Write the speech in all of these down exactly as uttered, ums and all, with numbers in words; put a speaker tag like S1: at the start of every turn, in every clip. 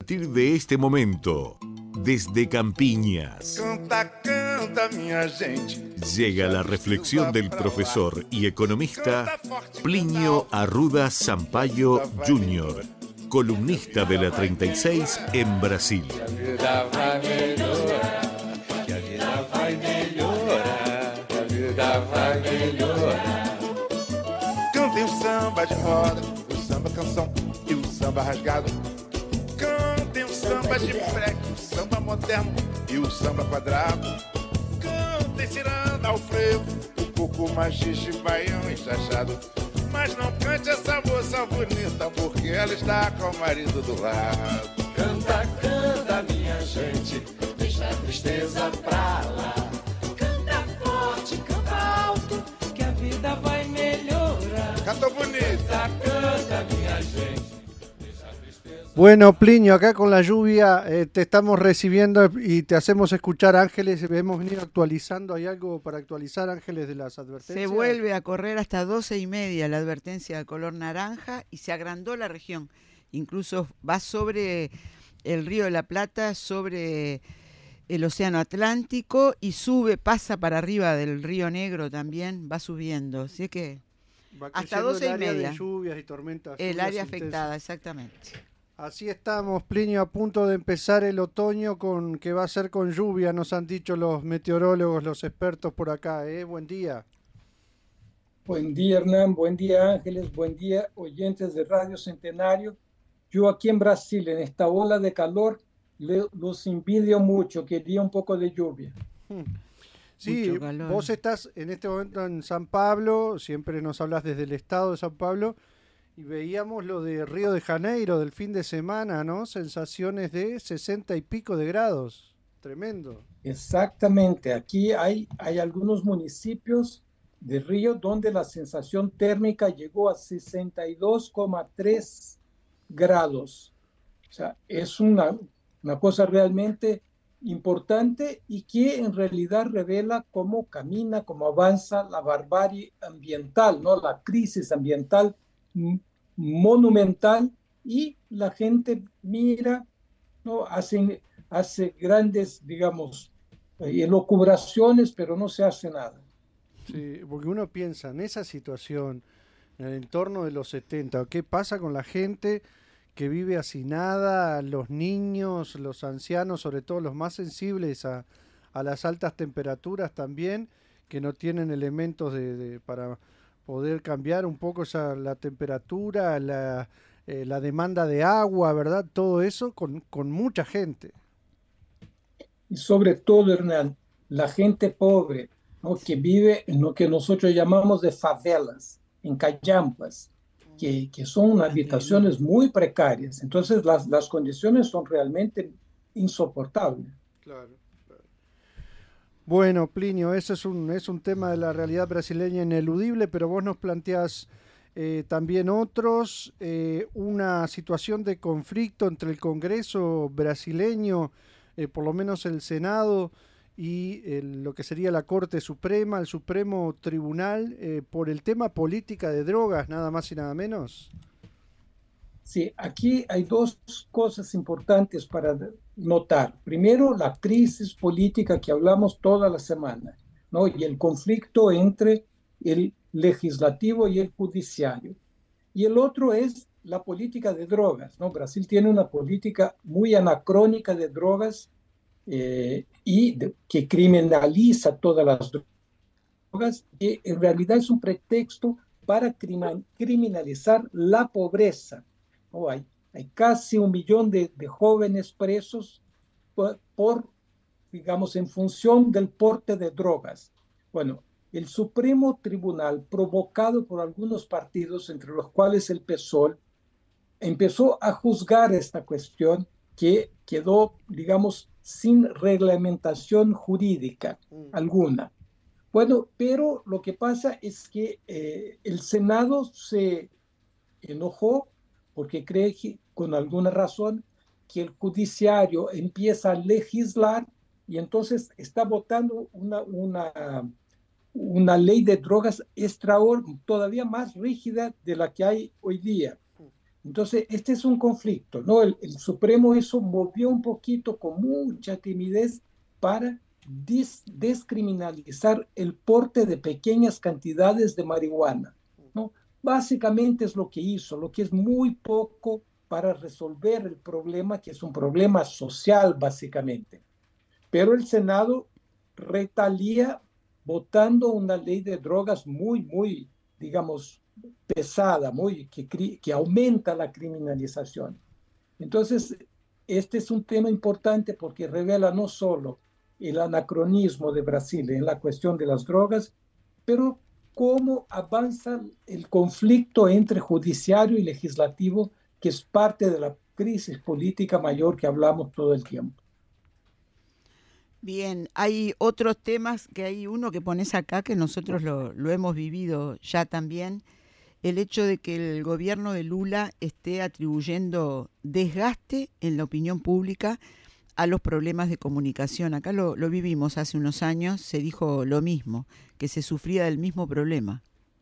S1: A partir de este momento, desde Campiñas,
S2: Canta, canta, minha gente.
S1: llega la reflexión del profesor y economista Plinio Arruda Sampaio júnior, columnista de la treinta y seis en Brasil.
S2: Que a vida vai melhorar, que a vida vai melhorar, que a vida vai melhorar. Cantem o samba de roda, o samba canção e o samba rasgado. Cantem o samba de freque, o samba moderno e o samba quadrado. Cantem ciranda ao frevo, o coco machixe, baião e chachado. Mas não cante essa moça bonita, porque ela está com o marido do lado. Canta, canta, minha gente, deixa a tristeza pra lá.
S3: Canta forte, canta alto, que a vida vai melhorar.
S2: Cantou bonito.
S3: Canta, canta, minha gente.
S4: Bueno, Plinio, acá con la lluvia eh, te estamos recibiendo y te hacemos escuchar, Ángeles. Hemos venido actualizando. ¿Hay algo para actualizar, Ángeles, de las advertencias?
S5: Se vuelve a correr hasta doce y media la advertencia de color naranja y se agrandó la región. Incluso va sobre el Río de la Plata, sobre el Océano Atlántico y sube, pasa para arriba del Río Negro también, va subiendo. Así que
S4: Va
S5: hasta
S4: creciendo
S5: doce
S4: el
S5: y
S4: área
S5: media.
S4: de lluvias y tormentas.
S5: El
S4: lluvias
S5: área
S4: intensas.
S5: afectada, exactamente.
S4: Así estamos, Plinio, a punto de empezar el otoño con que va a ser con lluvia, nos han dicho los meteorólogos, los expertos por acá. ¿eh? Buen día.
S6: Buen día, Hernán. Buen día, Ángeles. Buen día, oyentes de Radio Centenario. Yo aquí en Brasil, en esta ola de calor, le- los envidio mucho. Quería un poco de lluvia.
S4: Sí,
S5: Mucho calor.
S4: vos estás en este momento en San Pablo, siempre nos hablas desde el estado de San Pablo, y veíamos lo de Río de Janeiro del fin de semana, ¿no? Sensaciones de sesenta y pico de grados. Tremendo.
S6: Exactamente. Aquí hay, hay algunos municipios de Río donde la sensación térmica llegó a sesenta y dos coma tres grados. O sea, es una, una cosa realmente importante y que en realidad revela cómo camina, cómo avanza la barbarie ambiental, ¿no? La crisis ambiental m- monumental, y la gente mira, ¿no? Hace, hace grandes, digamos, eh, elucubraciones, pero no se hace nada.
S4: Sí, porque uno piensa en esa situación, en el entorno de los setenta, ¿qué pasa con la gente que vive hacinada, los niños, los ancianos, sobre todo los más sensibles a, a las altas temperaturas también, que no tienen elementos de, de- para poder cambiar un poco esa, la temperatura, la, eh, la demanda de agua, ¿verdad? Todo eso con, con mucha gente.
S6: Y sobre todo, Hernán, la gente pobre, ¿no? Que vive en lo que nosotros llamamos de favelas, en callampas, que, que son habitaciones muy precarias. Entonces, las, las condiciones son realmente insoportables.
S4: Claro, claro. Bueno, Plinio, ese es un, es un tema de la realidad brasileña ineludible, pero vos nos planteás eh, también otros, eh, una situación de conflicto entre el Congreso brasileño, eh, por lo menos el Senado, y el- lo que sería la Corte Suprema, el Supremo Tribunal, eh, por el tema política de drogas, nada más y nada menos.
S6: Sí, aquí hay dos cosas importantes para notar. Primero, la crisis política que hablamos toda la semana, ¿no? Y el conflicto entre el legislativo y el judiciario. Y el otro es la política de drogas, ¿no? Brasil tiene una política muy anacrónica de drogas, eh, y de- que criminaliza todas las drogas, que en realidad es un pretexto para crima- criminalizar la pobreza. ¿No? Hay, hay casi un millón de, de jóvenes presos por, por, digamos, en función del porte de drogas. Bueno, el Supremo Tribunal, provocado por algunos partidos, entre los cuales el PSOL, empezó a juzgar esta cuestión que quedó, digamos, sin reglamentación jurídica alguna. Bueno, pero lo que pasa es que eh, el Senado se enojó porque cree que, con alguna razón, que el judiciario empieza a legislar y entonces está votando una, una, una ley de drogas extraordinaria, todavía más rígida de la que hay hoy día. Entonces, este es un conflicto, ¿no? El, el Supremo eso movió un poquito con mucha timidez para dis- descriminalizar el porte de pequeñas cantidades de marihuana, ¿no? Básicamente es lo que hizo, lo que es muy poco para resolver el problema, que es un problema social, básicamente. Pero el Senado retalia votando una ley de drogas muy, muy, digamos, pesada, muy, que, que aumenta la criminalización. Entonces, este es un tema importante porque revela no solo el anacronismo de Brasil en la cuestión de las drogas, pero cómo avanza el conflicto entre judiciario y legislativo, que es parte de la crisis política mayor que hablamos todo el tiempo.
S5: Bien, hay otros temas, que hay uno que pones acá que nosotros lo, lo hemos vivido ya también, el hecho de que el gobierno de Lula esté atribuyendo desgaste en la opinión pública a los problemas de comunicación. Acá lo, lo vivimos hace unos años, se dijo lo mismo, que se sufría del mismo problema.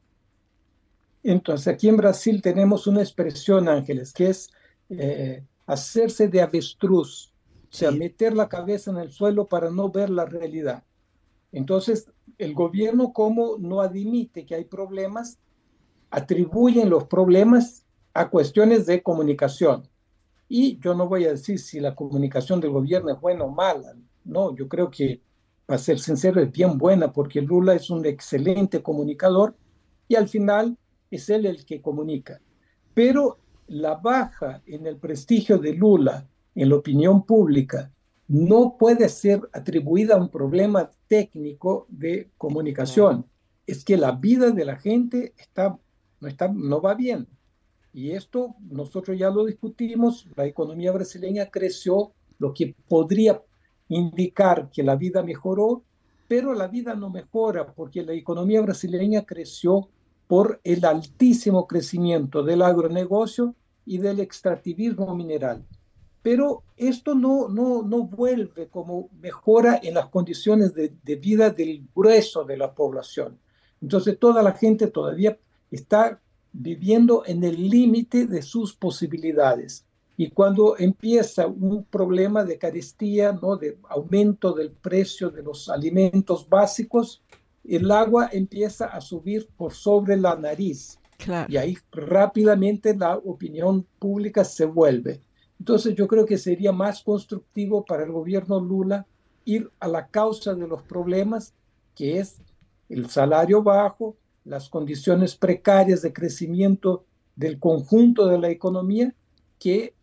S6: Entonces, aquí en Brasil tenemos una expresión, Ángeles, que es eh, hacerse de avestruz, o sea,
S5: Sí,
S6: meter la cabeza en el suelo para no ver la realidad. Entonces, el gobierno, como no admite que hay problemas, atribuyen los problemas a cuestiones de comunicación. Y yo no voy a decir si la comunicación del gobierno es buena o mala. No, yo creo que, para ser sincero, es bien buena porque Lula es un excelente comunicador y al final es él el que comunica. Pero la baja en el prestigio de Lula en la opinión pública no puede ser atribuida a un problema técnico de comunicación. Es que la vida de la gente está, no, está, no va bien. Y esto nosotros ya lo discutimos, la economía brasileña creció, lo que podría indicar que la vida mejoró, pero la vida no mejora porque la economía brasileña creció por el altísimo crecimiento del agronegocio y del extractivismo mineral. Pero esto no, no, no vuelve como mejora en las condiciones de, de vida del grueso de la población. Entonces toda la gente todavía está viviendo en el límite de sus posibilidades. Y cuando empieza un problema de carestía, ¿no? De aumento del precio de los alimentos básicos, el agua empieza a subir por sobre la nariz.
S5: claro.
S6: Y ahí rápidamente la opinión pública se vuelve. Entonces yo creo que sería más constructivo para el gobierno Lula ir a la causa de los problemas, que es el salario bajo, las condiciones precarias de crecimiento del conjunto de la economía, que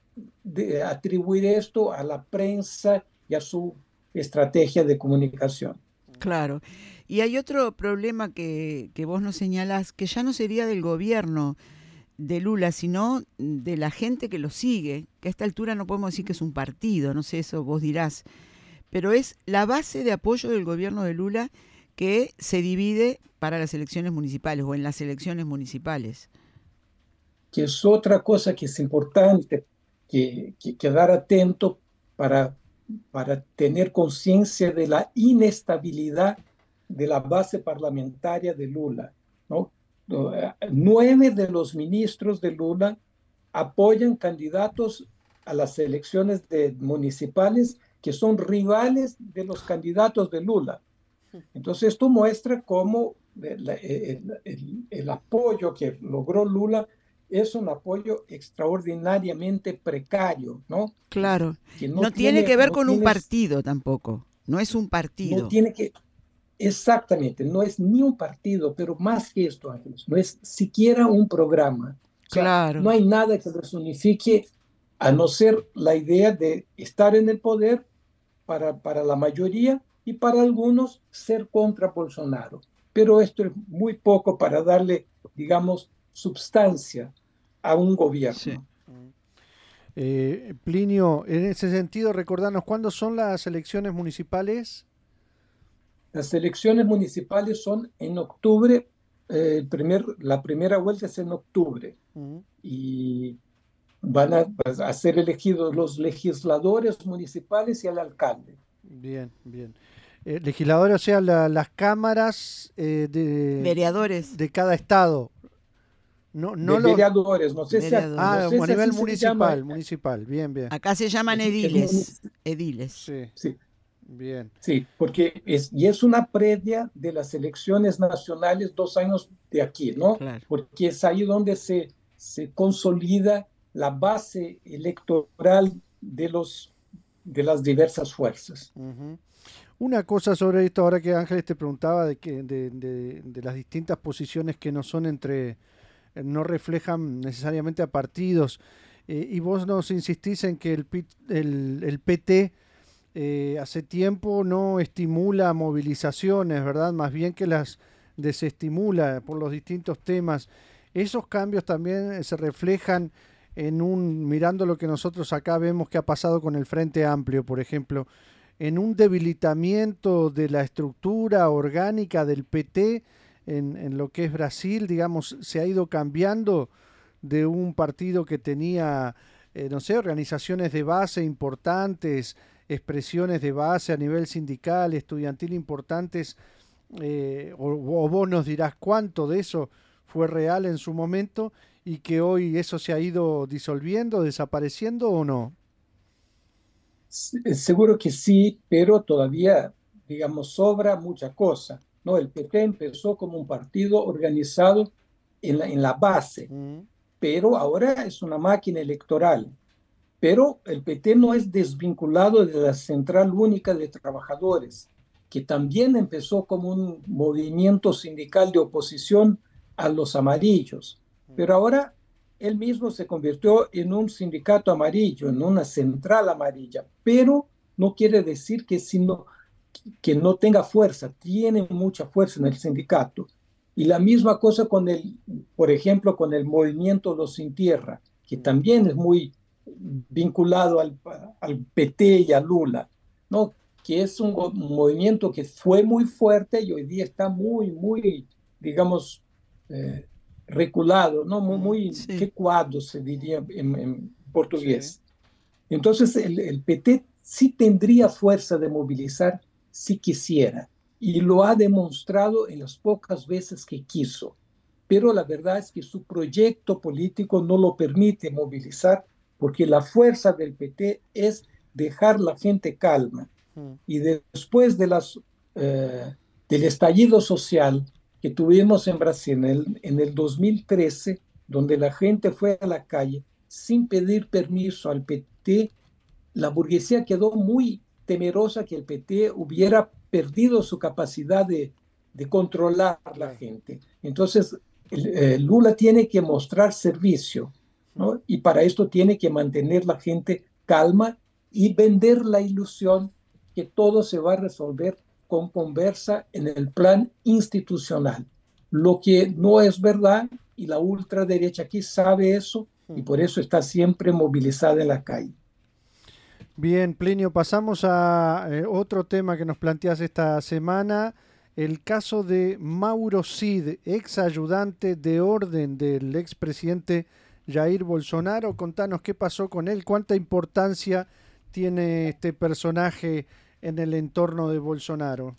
S6: de atribuir esto a la prensa y a su estrategia de comunicación.
S5: Claro. Y hay otro problema que, que vos nos señalás, que ya no sería del gobierno de Lula, sino de la gente que lo sigue, que a esta altura no podemos decir que es un partido, no sé, eso vos dirás, pero es la base de apoyo del gobierno de Lula que se divide para las elecciones municipales o en las elecciones municipales.
S6: Que es otra cosa que es importante que, que quedar atento para, para tener conciencia de la inestabilidad de la base parlamentaria de Lula, ¿no? Nueve de los ministros de Lula apoyan candidatos a las elecciones de municipales que son rivales de los candidatos de Lula. Entonces esto muestra cómo el, el, el, el apoyo que logró Lula es un apoyo extraordinariamente precario, ¿no?
S5: Claro,
S6: Que
S5: no,
S6: no
S5: tiene,
S6: tiene
S5: que ver
S6: no
S5: con un
S6: tiene,
S5: partido tampoco, no es un partido.
S6: No tiene que, exactamente, no es ni un partido, pero más que esto, Ángeles, no es siquiera un programa. O sea,
S5: Claro.
S6: no hay nada que los unifique a no ser la idea de estar en el poder para, para la mayoría y para algunos ser contra Bolsonaro. Pero esto es muy poco para darle, digamos, substancia a un gobierno.
S5: Sí.
S4: Eh, Plinio, en ese sentido, recordanos, ¿cuándo son las elecciones municipales?
S6: Las elecciones municipales son en octubre, eh, el primer, la primera vuelta es en octubre. Uh-huh. Y van a, a ser elegidos los legisladores municipales y el alcalde.
S4: Bien, bien. Eh, legisladores, o sea, la, las cámaras eh, de,
S5: vereadores
S4: de cada estado. No,
S6: de
S4: no lo...
S6: vereadores, no sé si, a-
S5: Vereadores.
S4: Ah,
S6: no sé
S4: a
S6: si
S4: nivel
S6: así se
S4: municipal,
S6: llama.
S4: municipal, bien, bien.
S5: Acá se llaman
S6: Es- es
S5: ediles.
S6: munici-
S5: Ediles.
S4: Sí,
S6: sí,
S4: bien.
S6: sí, porque es, y es una previa de las elecciones nacionales dos años de aquí, ¿no?
S5: Claro.
S6: Porque es ahí donde se, se consolida la base electoral de los, de las diversas fuerzas.
S4: Ujú. Una cosa sobre esto, ahora que Ángeles te preguntaba de que de, de- de las distintas posiciones que no son entre, eh, no reflejan necesariamente a partidos, eh, y vos nos insistís en que el, P- el, el P T eh, hace tiempo no estimula movilizaciones, ¿verdad? Más bien que las desestimula por los distintos temas. Esos cambios también eh, se reflejan en un, mirando lo que nosotros acá vemos que ha pasado con el Frente Amplio, por ejemplo, en un debilitamiento de la estructura orgánica del P T en, en lo que es Brasil, digamos, se ha ido cambiando de un partido que tenía, eh, no sé, organizaciones de base importantes, expresiones de base a nivel sindical, estudiantil importantes, eh, o, o vos nos dirás cuánto de eso fue real en su momento y que hoy eso se ha ido disolviendo, desapareciendo o no.
S6: S- Seguro que sí, pero todavía, digamos, sobra mucha cosa, ¿no? El P T empezó como un partido organizado en la, en la base,
S4: Mm,
S6: pero ahora es una máquina electoral. Pero el P T no es desvinculado de la Central Única de Trabajadores, que también empezó como un movimiento sindical de oposición a los amarillos. Pero ahora él mismo se convirtió en un sindicato amarillo, en una central amarilla, pero no quiere decir que, sino, que no tenga fuerza, tiene mucha fuerza en el sindicato. Y la misma cosa con el, por ejemplo, con el movimiento Los Sin Tierra, que también es muy vinculado al, al P T y a Lula, ¿no? Que es un, un movimiento que fue muy fuerte y hoy día está muy, muy, digamos, eh, reculado, ¿no? Muy,
S4: mm,
S6: muy
S5: Sí.
S6: recuado, se diría en, en
S4: sí.
S6: portugués. Entonces, el, el P T sí tendría fuerza de movilizar si quisiera, y lo ha demostrado en las pocas veces que quiso. Pero la verdad es que su proyecto político no lo permite movilizar, porque la fuerza del P T es dejar la gente calma.
S4: Mm,
S6: Y de- después de las, eh, del estallido social que tuvimos en Brasil en el, en el dos mil trece, donde la gente fue a la calle sin pedir permiso al P T, la burguesía quedó muy temerosa que el P T hubiera perdido su capacidad de, de controlar a la
S4: claro.
S6: gente. Entonces, el, eh, Lula tiene que mostrar servicio, ¿no? Y para esto tiene que mantener la gente calma y vender la ilusión que todo se va a resolver con conversa en el plan institucional, lo que no es verdad, y la ultraderecha aquí sabe eso y
S4: Mm.
S6: por eso está siempre movilizada en la calle.
S4: Bien, Plinio, pasamos a eh, otro tema que nos planteas esta semana, el caso de Mauro Cid, ex ayudante de orden del expresidente Jair Bolsonaro. Contanos qué pasó con él, cuánta importancia tiene este personaje en el entorno de Bolsonaro.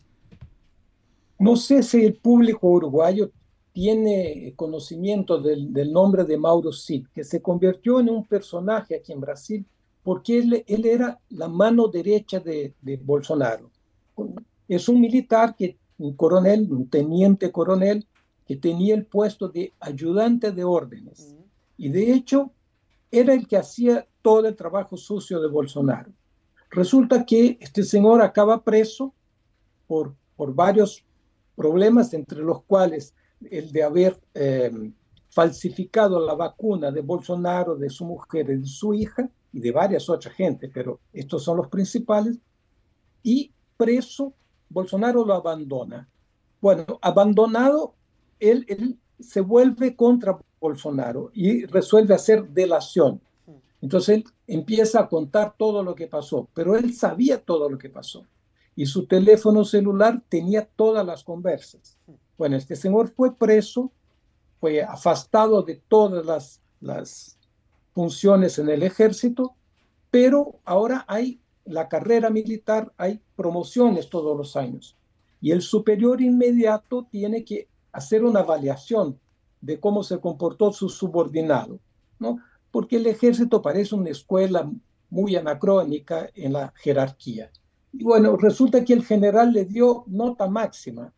S6: No sé si el público uruguayo tiene conocimiento del, del nombre de Mauro Cid, que se convirtió en un personaje aquí en Brasil porque él, él era la mano derecha de, de Bolsonaro. Es un militar, que, un coronel, un teniente coronel, que tenía el puesto de ayudante de órdenes. Y de hecho, era el que hacía todo el trabajo sucio de Bolsonaro. Resulta que este señor acaba preso por, por varios problemas, entre los cuales el de haber eh, falsificado la vacuna de Bolsonaro, de su mujer y de su hija, y de varias otras gente, pero estos son los principales, y preso, Bolsonaro lo abandona. Bueno, abandonado, él, él se vuelve contra Bolsonaro y resuelve hacer delación. Entonces él empieza a contar todo lo que pasó, pero él sabía todo lo que pasó y su teléfono celular tenía todas las conversas. Bueno, este señor fue preso, fue afastado de todas las, las funciones en el ejército, pero ahora hay la carrera militar, hay promociones todos los años y el superior inmediato tiene que hacer una avaliación de cómo se comportó su subordinado, ¿no? Porque el ejército parece una escuela muy anacrónica en la jerarquía. Y bueno, resulta que el general le dio nota máxima.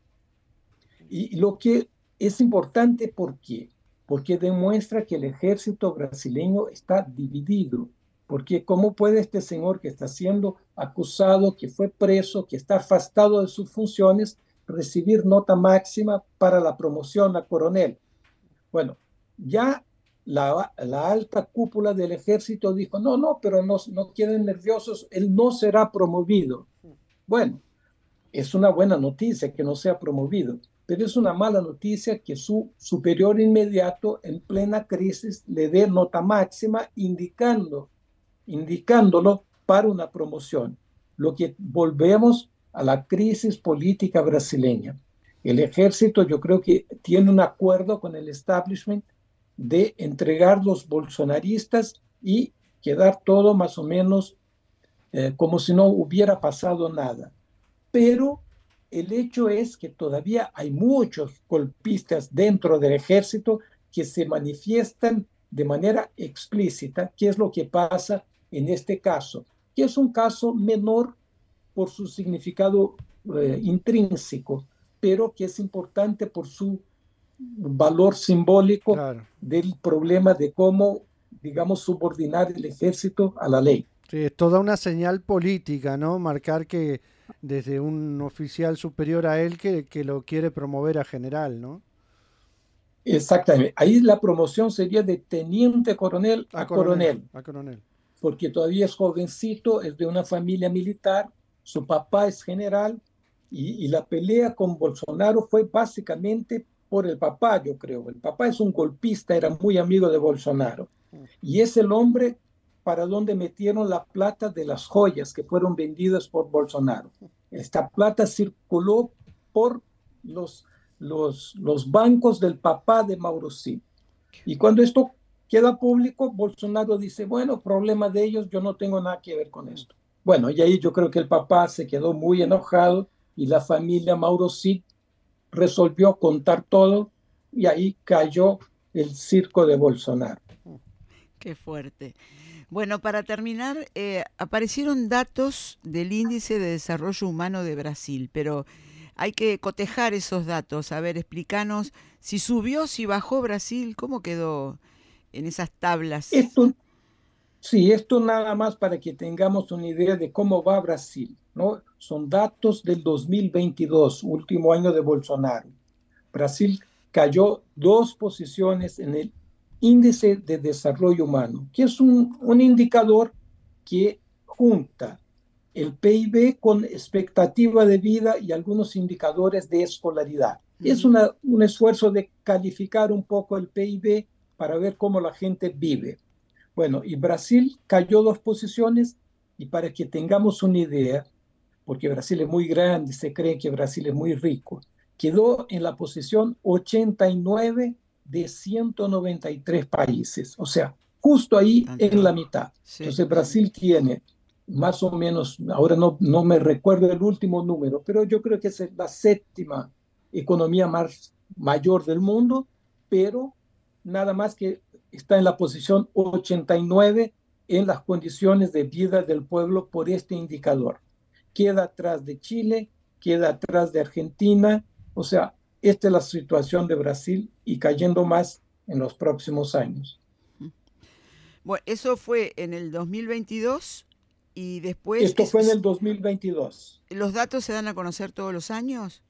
S6: Y lo que es importante, ¿por qué? Porque demuestra que el ejército brasileño está dividido. Porque ¿cómo puede este señor que está siendo acusado, que fue preso, que está afastado de sus funciones, recibir nota máxima para la promoción a coronel? Bueno, ya la, la alta cúpula del ejército dijo, no, no, pero no, no queden nerviosos, él no será promovido. Bueno, es una buena noticia que no sea promovido, pero es una mala noticia que su superior inmediato, en plena crisis, le dé nota máxima indicando, indicándolo para una promoción. Lo que volvemos a la crisis política brasileña. El ejército, yo creo que tiene un acuerdo con el establishment de entregar los bolsonaristas y quedar todo más o menos eh, como si no hubiera pasado nada. Pero el hecho es que todavía hay muchos golpistas dentro del ejército que se manifiestan de manera explícita. ¿Qué es lo que pasa en este caso? Que es un caso menor por su significado eh, intrínseco, pero que es importante por su valor simbólico, claro, del problema de cómo, digamos, subordinar el ejército a la ley.
S4: Sí, es toda una señal política, ¿no? Marcar que desde un oficial superior a él que, que lo quiere promover a general, ¿no?
S6: Exactamente. Ahí la promoción sería de teniente coronel a, a coronel, coronel.
S4: A coronel.
S6: Porque todavía es jovencito, es de una familia militar, su papá es general, y, y la pelea con Bolsonaro fue básicamente por el papá, yo creo. El papá es un golpista, era muy amigo de Bolsonaro. Y es el hombre para donde metieron la plata de las joyas que fueron vendidas por Bolsonaro. Esta plata circuló por los, los, los bancos del papá de Mauro Cid. Y cuando esto queda público, Bolsonaro dice, bueno, problema de ellos, yo no tengo nada que ver con esto. Bueno, y ahí yo creo que el papá se quedó muy enojado y la familia Mauro Cid resolvió contar todo y ahí cayó el circo de Bolsonaro.
S5: Qué fuerte. Bueno, para terminar, eh, aparecieron datos del Índice de Desarrollo Humano de Brasil, pero hay que cotejar esos datos. A ver, explícanos si subió, si bajó Brasil, ¿cómo quedó en esas tablas?
S6: Esto, sí, esto nada más para que tengamos una idea de cómo va Brasil, ¿no? Son datos del dos mil veintidós, último año de Bolsonaro. Brasil cayó dos posiciones en el Índice de Desarrollo Humano, que es un, un indicador que junta el P I B con expectativa de vida y algunos indicadores de escolaridad. Uh-huh. Es una, un esfuerzo de calificar un poco el P I B para ver cómo la gente vive. Bueno, y Brasil cayó dos posiciones, y para que tengamos una idea, porque Brasil es muy grande, se cree que Brasil es muy rico, quedó en la posición ochenta y nueve de ciento noventa y tres países, o sea, justo ahí en la mitad. Sí. Entonces Brasil tiene más o menos, ahora no, no me recuerdo el último número, pero yo creo que es la séptima economía más mayor del mundo, pero nada más que está en la posición ochenta y nueve en las condiciones de vida del pueblo por este indicador. Queda atrás de Chile, queda atrás de Argentina, o sea, esta es la situación de Brasil y cayendo más en los próximos años.
S5: Bueno, eso fue en el dos mil veintidós y después...
S6: Esto
S5: es,
S6: fue en el dos mil veintidós.
S5: ¿Los datos se dan a conocer todos los años?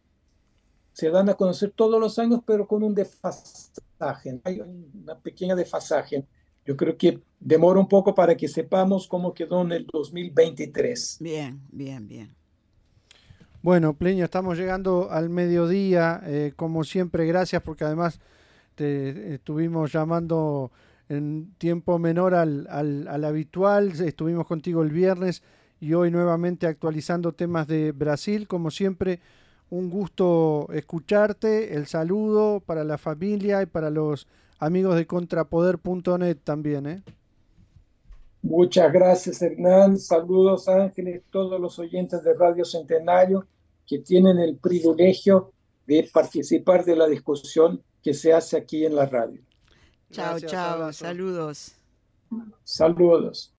S6: Se dan a conocer todos los años, pero con un desfasaje. Hay una pequeña desfasaje. Yo creo que demora un poco para que sepamos cómo quedó en el dos mil veintitrés.
S5: Bien, bien, bien.
S4: Bueno, Plinio, estamos llegando al mediodía, eh, como siempre, gracias porque además te estuvimos llamando en tiempo menor al, al, al habitual, estuvimos contigo el viernes y hoy nuevamente actualizando temas de Brasil, como siempre, un gusto escucharte, el saludo para la familia y para los amigos de contrapoder punto net también, ¿eh?
S6: Muchas gracias, Hernán, saludos Ángeles, todos los oyentes de Radio Centenario que tienen el privilegio de participar de la discusión que se hace aquí en la radio.
S5: Chao,
S4: Gracias,
S5: chao,
S4: abrazo.
S5: saludos.
S6: Saludos.